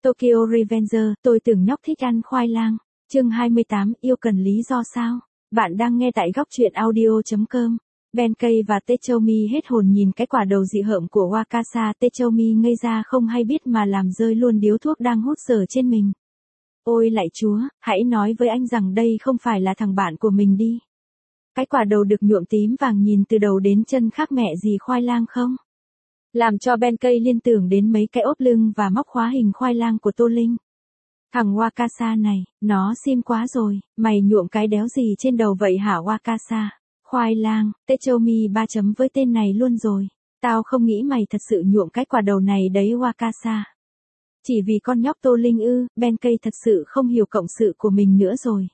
Tokyo Revenger, tôi tưởng nhóc thích ăn khoai lang. Chương 28, yêu cần lý do sao? Bạn đang nghe tại góc truyện audio.com. Benkei và Techoumi hết hồn nhìn cái quả đầu dị hợm của Wakasa. Techoumi ngây ra không hay biết mà làm rơi luôn điếu thuốc đang hút dở trên mình. Ôi lạy chúa, hãy nói với anh rằng đây không phải là thằng bạn của mình đi. Cái quả đầu được nhuộm tím vàng nhìn từ đầu đến chân khác mẹ gì khoai lang không? Làm cho Benkei liên tưởng đến mấy cái ốp lưng và móc khóa hình khoai lang của Tô Linh. Thằng Wakasa này, nó sim quá rồi, mày nhuộm cái đéo gì trên đầu vậy hả Wakasa? Khoai lang, Techoumi 3 chấm với tên này luôn rồi. Tao không nghĩ mày thật sự nhuộm cái quả đầu này đấy Wakasa. Chỉ vì con nhóc Tô Linh ư, Benkei thật sự không hiểu cộng sự của mình nữa rồi.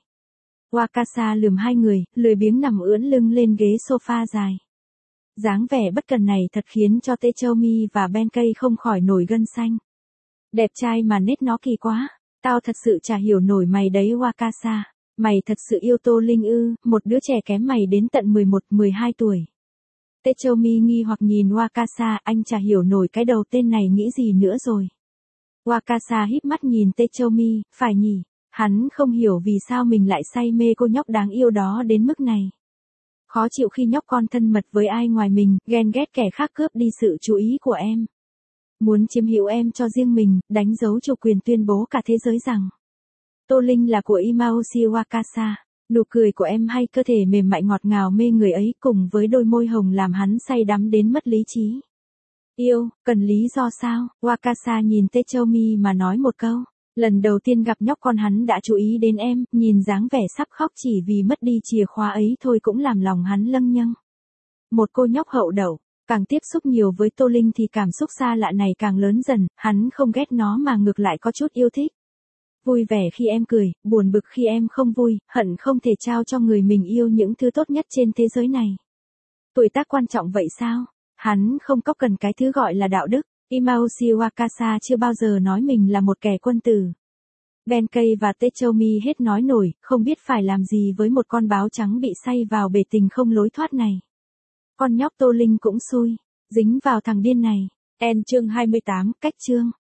Wakasa lườm hai người, lười biếng nằm ưỡn lưng lên ghế sofa dài. Dáng vẻ bất cần này thật khiến cho Techoumi và Benkei không khỏi nổi gân xanh. Đẹp trai mà nết nó kỳ quá. Tao thật sự chả hiểu nổi mày đấy Wakasa. Mày thật sự yêu Tô Linh ư, một đứa trẻ kém mày đến tận 11-12 tuổi. Techoumi nghi hoặc nhìn Wakasa, anh chả hiểu nổi cái đầu tên này nghĩ gì nữa rồi. Wakasa híp mắt nhìn Techoumi, phải nhỉ, hắn không hiểu vì sao mình lại say mê cô nhóc đáng yêu đó đến mức này. Khó chịu khi nhóc con thân mật với ai ngoài mình, ghen ghét kẻ khác cướp đi sự chú ý của em. Muốn chiếm hữu em cho riêng mình, đánh dấu chủ quyền tuyên bố cả thế giới rằng Tô Linh là của Imaoshi Wakasa. Nụ cười của em hay cơ thể mềm mại ngọt ngào mê người ấy cùng với đôi môi hồng làm hắn say đắm đến mất lý trí. Yêu, cần lý do sao? Wakasa nhìn Techoumi mà nói một câu. Lần đầu tiên gặp nhóc con hắn đã chú ý đến em, nhìn dáng vẻ sắp khóc chỉ vì mất đi chìa khóa ấy thôi cũng làm lòng hắn lâng nhâng. Một cô nhóc hậu đậu, càng tiếp xúc nhiều với Tô Linh thì cảm xúc xa lạ này càng lớn dần, hắn không ghét nó mà ngược lại có chút yêu thích. Vui vẻ khi em cười, buồn bực khi em không vui, hận không thể trao cho người mình yêu những thứ tốt nhất trên thế giới này. Tuổi tác quan trọng vậy sao? Hắn không có cần cái thứ gọi là đạo đức. Imaoshi Wakasa chưa bao giờ nói mình là một kẻ quân tử. Benkei và Techoumi hết nói nổi, không biết phải làm gì với một con báo trắng bị say vào bể tình không lối thoát này. Con nhóc Tô Linh cũng xui, dính vào thằng điên này. Chương 28, cách chương.